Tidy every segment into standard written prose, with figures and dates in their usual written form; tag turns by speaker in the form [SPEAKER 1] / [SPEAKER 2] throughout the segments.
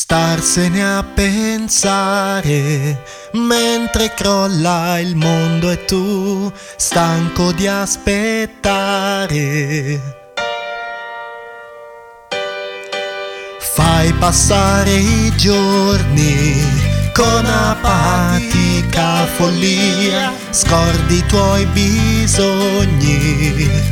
[SPEAKER 1] Starsene a pensare mentre crolla il mondo e tu stanco di aspettare. Fai passare i giorni con apatica follia, scordi i tuoi bisogni.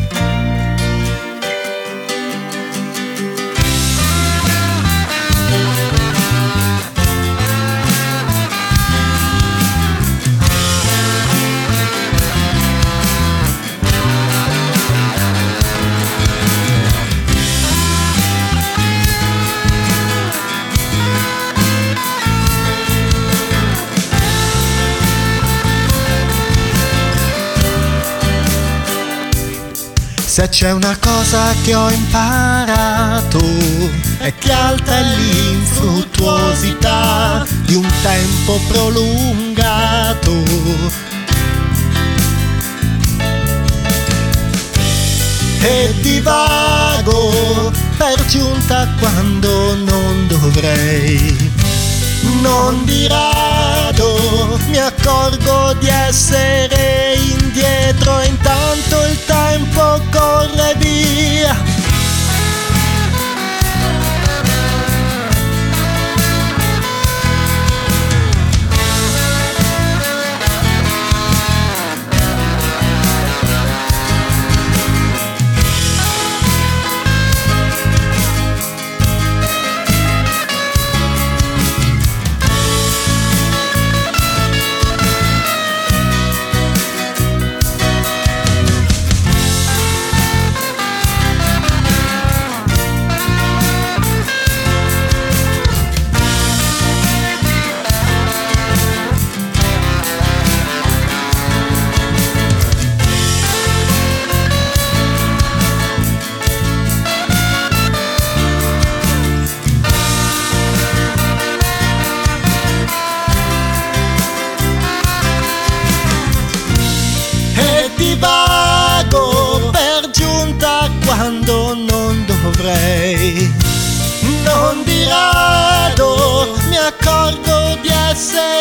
[SPEAKER 1] Se c'è una cosa che ho imparato è che alta è l'infruttuosità di un tempo prolungato. E divago per giunta quando non dovrei. Non di rado mi accorgo di essere indietro e intanto il tempo corre via. Divago per giunta quando non dovrei. Non di rado mi accorgo di essere